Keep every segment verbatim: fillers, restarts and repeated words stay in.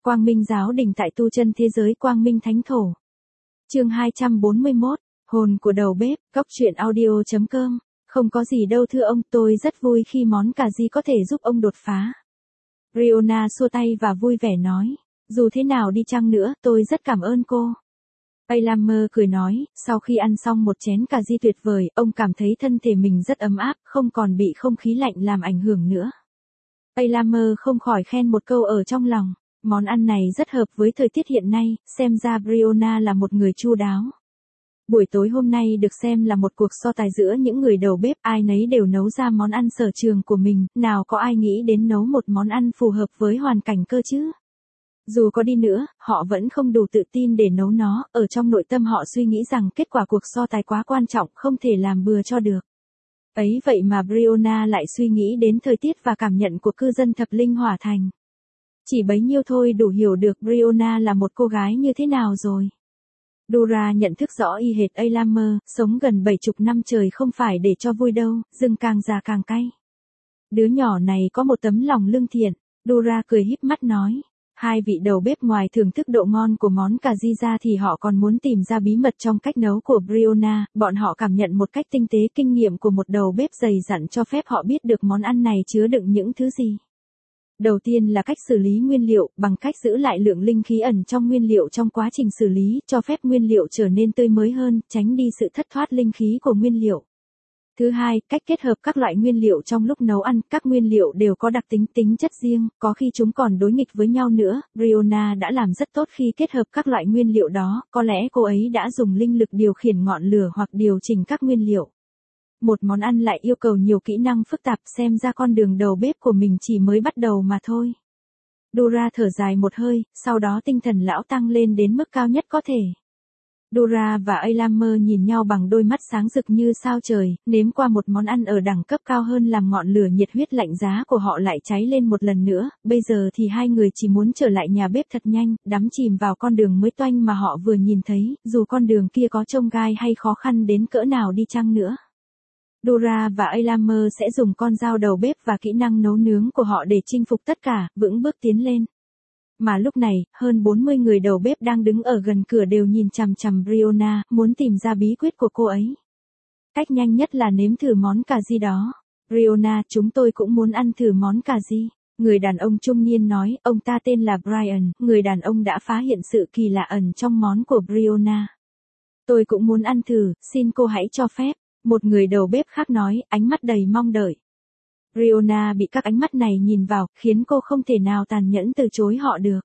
Quang Minh Giáo Đình tại tu chân thế giới Quang Minh Thánh Thổ. Chương hai trăm bốn mươi mốt, hồn của đầu bếp, góc truyện audio chấm com. Không có gì đâu thưa ông, tôi rất vui khi món cà ri có thể giúp ông đột phá. Riona xua tay và vui vẻ nói, dù thế nào đi chăng nữa, tôi rất cảm ơn cô. Aylamer cười nói, sau khi ăn xong một chén cà ri tuyệt vời, ông cảm thấy thân thể mình rất ấm áp, không còn bị không khí lạnh làm ảnh hưởng nữa. Aylamer không khỏi khen một câu ở trong lòng, món ăn này rất hợp với thời tiết hiện nay, xem ra Riona là một người chu đáo. Buổi tối hôm nay được xem là một cuộc so tài giữa những người đầu bếp, ai nấy đều nấu ra món ăn sở trường của mình, nào có ai nghĩ đến nấu một món ăn phù hợp với hoàn cảnh cơ chứ. Dù có đi nữa, họ vẫn không đủ tự tin để nấu nó, ở trong nội tâm họ suy nghĩ rằng kết quả cuộc so tài quá quan trọng, không thể làm bừa cho được. Ấy vậy mà Riona lại suy nghĩ đến thời tiết và cảm nhận của cư dân thập linh hỏa thành. Chỉ bấy nhiêu thôi đủ hiểu được Riona là một cô gái như thế nào rồi. Dora nhận thức rõ y hệt Aylamer, sống gần bảy chục năm trời không phải để cho vui đâu, rừng càng già càng cay. Đứa nhỏ này có một tấm lòng lương thiện, Dora cười híp mắt nói. Hai vị đầu bếp ngoài thưởng thức độ ngon của món cà ri ra thì họ còn muốn tìm ra bí mật trong cách nấu của Riona, bọn họ cảm nhận một cách tinh tế kinh nghiệm của một đầu bếp dày dặn cho phép họ biết được món ăn này chứa đựng những thứ gì. Đầu tiên là cách xử lý nguyên liệu, bằng cách giữ lại lượng linh khí ẩn trong nguyên liệu trong quá trình xử lý, cho phép nguyên liệu trở nên tươi mới hơn, tránh đi sự thất thoát linh khí của nguyên liệu. Thứ hai, cách kết hợp các loại nguyên liệu trong lúc nấu ăn, các nguyên liệu đều có đặc tính tính chất riêng, có khi chúng còn đối nghịch với nhau nữa. Riona đã làm rất tốt khi kết hợp các loại nguyên liệu đó, có lẽ cô ấy đã dùng linh lực điều khiển ngọn lửa hoặc điều chỉnh các nguyên liệu. Một món ăn lại yêu cầu nhiều kỹ năng phức tạp, xem ra con đường đầu bếp của mình chỉ mới bắt đầu mà thôi. Dora thở dài một hơi, sau đó tinh thần lão tăng lên đến mức cao nhất có thể. Dora và Aylamer nhìn nhau bằng đôi mắt sáng rực như sao trời, nếm qua một món ăn ở đẳng cấp cao hơn làm ngọn lửa nhiệt huyết lạnh giá của họ lại cháy lên một lần nữa, bây giờ thì hai người chỉ muốn trở lại nhà bếp thật nhanh, đắm chìm vào con đường mới toanh mà họ vừa nhìn thấy, dù con đường kia có chông gai hay khó khăn đến cỡ nào đi chăng nữa. Dora và Aylamer sẽ dùng con dao đầu bếp và kỹ năng nấu nướng của họ để chinh phục tất cả, vững bước tiến lên. Mà lúc này, hơn bốn mươi người đầu bếp đang đứng ở gần cửa đều nhìn chằm chằm Riona, muốn tìm ra bí quyết của cô ấy. Cách nhanh nhất là nếm thử món cà ri đó. Riona, chúng tôi cũng muốn ăn thử món cà ri. Người đàn ông trung niên nói, ông ta tên là Brian, người đàn ông đã phá hiện sự kỳ lạ ẩn trong món của Riona. Tôi cũng muốn ăn thử, xin cô hãy cho phép. Một người đầu bếp khác nói, ánh mắt đầy mong đợi. Riona bị các ánh mắt này nhìn vào, khiến cô không thể nào tàn nhẫn từ chối họ được.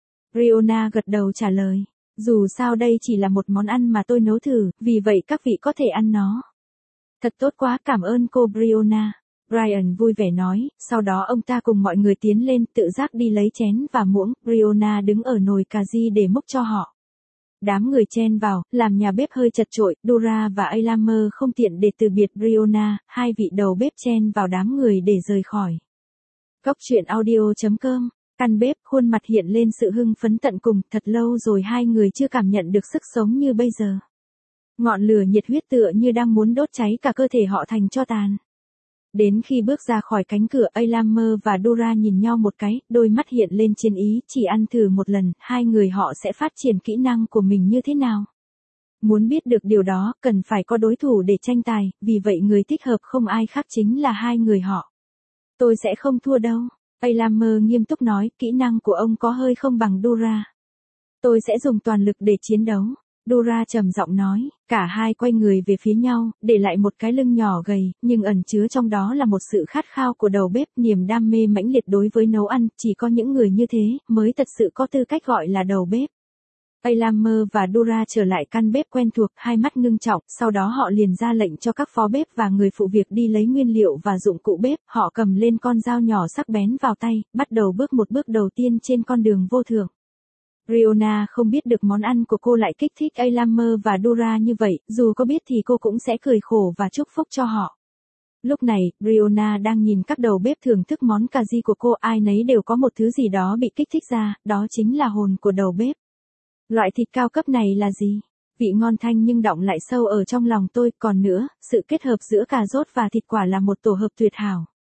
Riona gật đầu trả lời, dù sao đây chỉ là một món ăn mà tôi nấu thử, vì vậy các vị có thể ăn nó. Thật tốt quá, cảm ơn cô Riona. Brian vui vẻ nói, sau đó ông ta cùng mọi người tiến lên, tự giác đi lấy chén và muỗng, Riona đứng ở nồi cà ri để múc cho họ. Đám người chen vào, làm nhà bếp hơi chật chội, Dora và Aylamer không tiện để từ biệt Riona, hai vị đầu bếp chen vào đám người để rời khỏi. Góc truyện audio chấm com, căn bếp, khuôn mặt hiện lên sự hưng phấn tận cùng, thật lâu rồi hai người chưa cảm nhận được sức sống như bây giờ. Ngọn lửa nhiệt huyết tựa như đang muốn đốt cháy cả cơ thể họ thành tro tàn. Đến khi bước ra khỏi cánh cửa, Aylamer và Dora nhìn nhau một cái, đôi mắt hiện lên chiến ý, chỉ ăn thử một lần, hai người họ sẽ phát triển kỹ năng của mình như thế nào. Muốn biết được điều đó, cần phải có đối thủ để tranh tài, vì vậy người thích hợp không ai khác chính là hai người họ. Tôi sẽ không thua đâu. Aylamer nghiêm túc nói, kỹ năng của ông có hơi không bằng Dora. Tôi sẽ dùng toàn lực để chiến đấu. Dora trầm giọng nói, cả hai quay người về phía nhau, để lại một cái lưng nhỏ gầy, nhưng ẩn chứa trong đó là một sự khát khao của đầu bếp, niềm đam mê mãnh liệt đối với nấu ăn, chỉ có những người như thế, mới thật sự có tư cách gọi là đầu bếp. Aylamer và Dora trở lại căn bếp quen thuộc, hai mắt ngưng trọng, sau đó họ liền ra lệnh cho các phó bếp và người phụ việc đi lấy nguyên liệu và dụng cụ bếp, họ cầm lên con dao nhỏ sắc bén vào tay, bắt đầu bước một bước đầu tiên trên con đường vô thưởng. Riona không biết được món ăn của cô lại kích thích Aylamer và Dora như vậy, dù có biết thì cô cũng sẽ cười khổ và chúc phúc cho họ. Lúc này, Riona đang nhìn các đầu bếp thưởng thức món cà ri của cô, ai nấy đều có một thứ gì đó bị kích thích ra, đó chính là hồn của đầu bếp. Loại thịt cao cấp này là gì? Vị ngon thanh nhưng đọng lại sâu ở trong lòng tôi, còn nữa, sự kết hợp giữa cà rốt và thịt quả là một tổ hợp tuyệt hảo.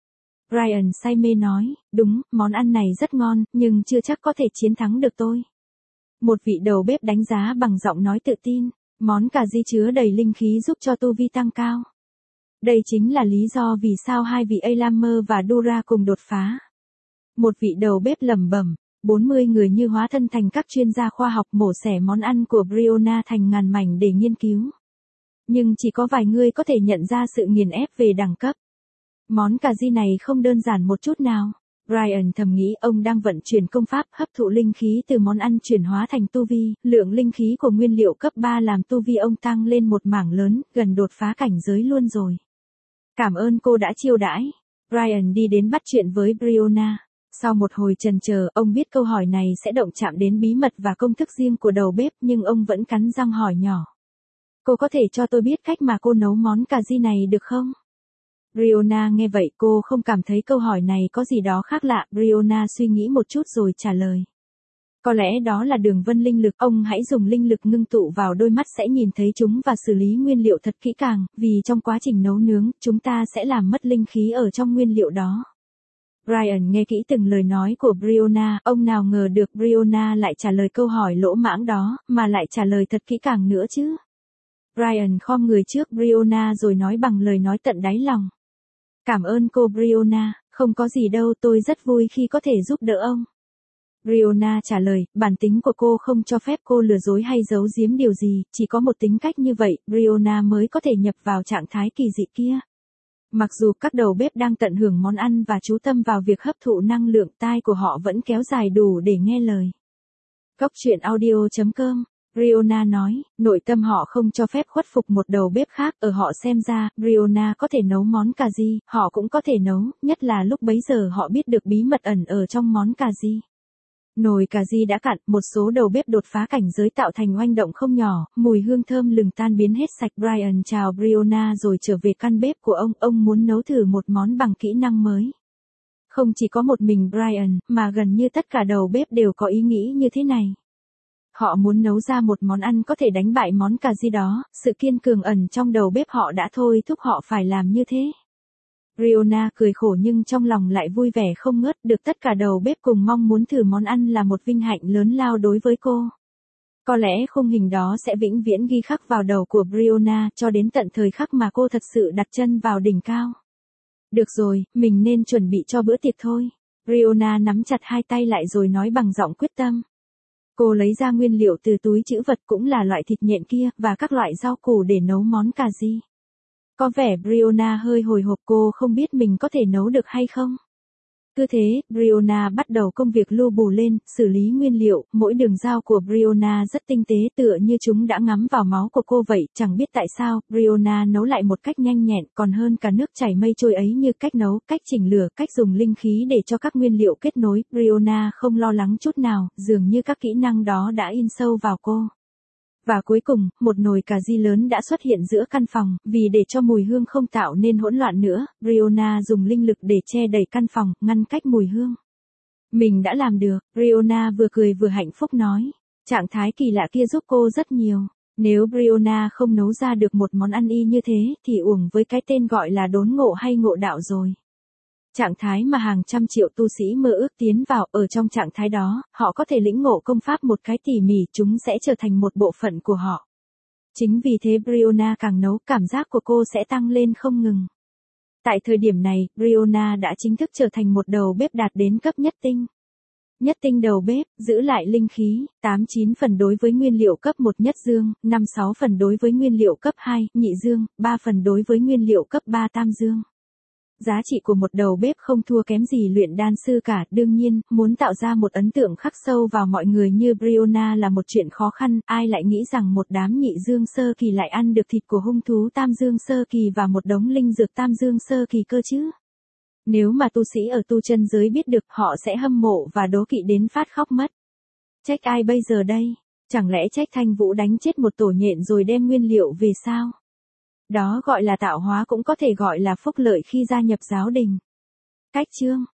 Brian say mê nói, đúng, món ăn này rất ngon, nhưng chưa chắc có thể chiến thắng được tôi. Một vị đầu bếp đánh giá bằng giọng nói tự tin, món cà ri chứa đầy linh khí giúp cho tu vi tăng cao. Đây chính là lý do vì sao hai vị Elamer và Dura cùng đột phá. Một vị đầu bếp lẩm bẩm, bốn mươi người như hóa thân thành các chuyên gia khoa học mổ xẻ món ăn của Briona thành ngàn mảnh để nghiên cứu. Nhưng chỉ có vài người có thể nhận ra sự nghiền ép về đẳng cấp. Món cà ri này không đơn giản một chút nào. Brian thầm nghĩ ông đang vận chuyển công pháp hấp thụ linh khí từ món ăn chuyển hóa thành tu vi, lượng linh khí của nguyên liệu cấp ba làm tu vi ông tăng lên một mảng lớn, gần đột phá cảnh giới luôn rồi. Cảm ơn cô đã chiêu đãi. Brian đi đến bắt chuyện với Briona. Sau một hồi chần chờ, ông biết câu hỏi này sẽ động chạm đến bí mật và công thức riêng của đầu bếp nhưng ông vẫn cắn răng hỏi nhỏ. Cô có thể cho tôi biết cách mà cô nấu món cà ri này được không? Briona nghe vậy cô không cảm thấy câu hỏi này có gì đó khác lạ. Briona suy nghĩ một chút rồi trả lời. Có lẽ đó là đường vân linh lực. Ông hãy dùng linh lực ngưng tụ vào đôi mắt sẽ nhìn thấy chúng và xử lý nguyên liệu thật kỹ càng, vì trong quá trình nấu nướng, chúng ta sẽ làm mất linh khí ở trong nguyên liệu đó. Brian nghe kỹ từng lời nói của Briona, ông nào ngờ được Briona lại trả lời câu hỏi lỗ mãng đó, mà lại trả lời thật kỹ càng nữa chứ. Brian khom người trước Briona rồi nói bằng lời nói tận đáy lòng. Cảm ơn cô Briona, không có gì đâu, tôi rất vui khi có thể giúp đỡ ông. Briona trả lời, bản tính của cô không cho phép cô lừa dối hay giấu giếm điều gì, chỉ có một tính cách như vậy, Briona mới có thể nhập vào trạng thái kỳ dị kia. Mặc dù các đầu bếp đang tận hưởng món ăn và chú tâm vào việc hấp thụ năng lượng, tai của họ vẫn kéo dài đủ để nghe lời. Cốc truyện audio chấm com, Briona nói, nội tâm họ không cho phép khuất phục một đầu bếp khác, ở họ xem ra, Briona có thể nấu món cà ri, họ cũng có thể nấu, nhất là lúc bấy giờ họ biết được bí mật ẩn ở trong món cà ri. Nồi cà ri đã cạn, một số đầu bếp đột phá cảnh giới tạo thành oanh động không nhỏ, mùi hương thơm lừng tan biến hết sạch. Brian chào Briona rồi trở về căn bếp của ông, ông muốn nấu thử một món bằng kỹ năng mới. Không chỉ có một mình Brian, mà gần như tất cả đầu bếp đều có ý nghĩ như thế này. Họ muốn nấu ra một món ăn có thể đánh bại món cà ri đó, sự kiên cường ẩn trong đầu bếp họ đã thôi thúc họ phải làm như thế. Briona cười khổ nhưng trong lòng lại vui vẻ không ngớt, được tất cả đầu bếp cùng mong muốn thử món ăn là một vinh hạnh lớn lao đối với cô. Có lẽ khung hình đó sẽ vĩnh viễn ghi khắc vào đầu của Briona cho đến tận thời khắc mà cô thật sự đặt chân vào đỉnh cao. Được rồi, mình nên chuẩn bị cho bữa tiệc thôi. Briona nắm chặt hai tay lại rồi nói bằng giọng quyết tâm. Cô lấy ra nguyên liệu từ túi trữ vật cũng là loại thịt nhện kia và các loại rau củ để nấu món cà ri. Có vẻ Briona hơi hồi hộp, cô không biết mình có thể nấu được hay không. Cứ thế, Briona bắt đầu công việc lu bù lên, xử lý nguyên liệu, mỗi đường dao của Briona rất tinh tế tựa như chúng đã ngắm vào máu của cô vậy, chẳng biết tại sao, Briona nấu lại một cách nhanh nhẹn, còn hơn cả nước chảy mây trôi ấy như cách nấu, cách chỉnh lửa, cách dùng linh khí để cho các nguyên liệu kết nối, Briona không lo lắng chút nào, dường như các kỹ năng đó đã in sâu vào cô. Và cuối cùng, một nồi cà ri lớn đã xuất hiện giữa căn phòng, vì để cho mùi hương không tạo nên hỗn loạn nữa, Briona dùng linh lực để che đầy căn phòng, ngăn cách mùi hương. Mình đã làm được, Briona vừa cười vừa hạnh phúc nói. Trạng thái kỳ lạ kia giúp cô rất nhiều. Nếu Briona không nấu ra được một món ăn y như thế, thì uổng với cái tên gọi là đốn ngộ hay ngộ đạo rồi. Trạng thái mà hàng trăm triệu tu sĩ mơ ước tiến vào, ở trong trạng thái đó, họ có thể lĩnh ngộ công pháp một cái tỉ mỉ, chúng sẽ trở thành một bộ phận của họ. Chính vì thế Briona càng nấu, cảm giác của cô sẽ tăng lên không ngừng. Tại thời điểm này, Briona đã chính thức trở thành một đầu bếp đạt đến cấp nhất tinh. Nhất tinh đầu bếp, giữ lại linh khí, tám chín phần đối với nguyên liệu cấp một nhất dương, năm sáu phần đối với nguyên liệu cấp hai, nhị dương, ba phần đối với nguyên liệu cấp ba tam dương. Giá trị của một đầu bếp không thua kém gì luyện đan sư cả, đương nhiên, muốn tạo ra một ấn tượng khắc sâu vào mọi người như Briona là một chuyện khó khăn, ai lại nghĩ rằng một đám nhị dương sơ kỳ lại ăn được thịt của hung thú tam dương sơ kỳ và một đống linh dược tam dương sơ kỳ cơ chứ. Nếu mà tu sĩ ở tu chân giới biết được, họ sẽ hâm mộ và đố kỵ đến phát khóc mất. Trách ai bây giờ đây? Chẳng lẽ trách Thanh Vũ đánh chết một tổ nhện rồi đem nguyên liệu về sao? Đó gọi là tạo hóa, cũng có thể gọi là phúc lợi khi gia nhập giáo đình. Cách chương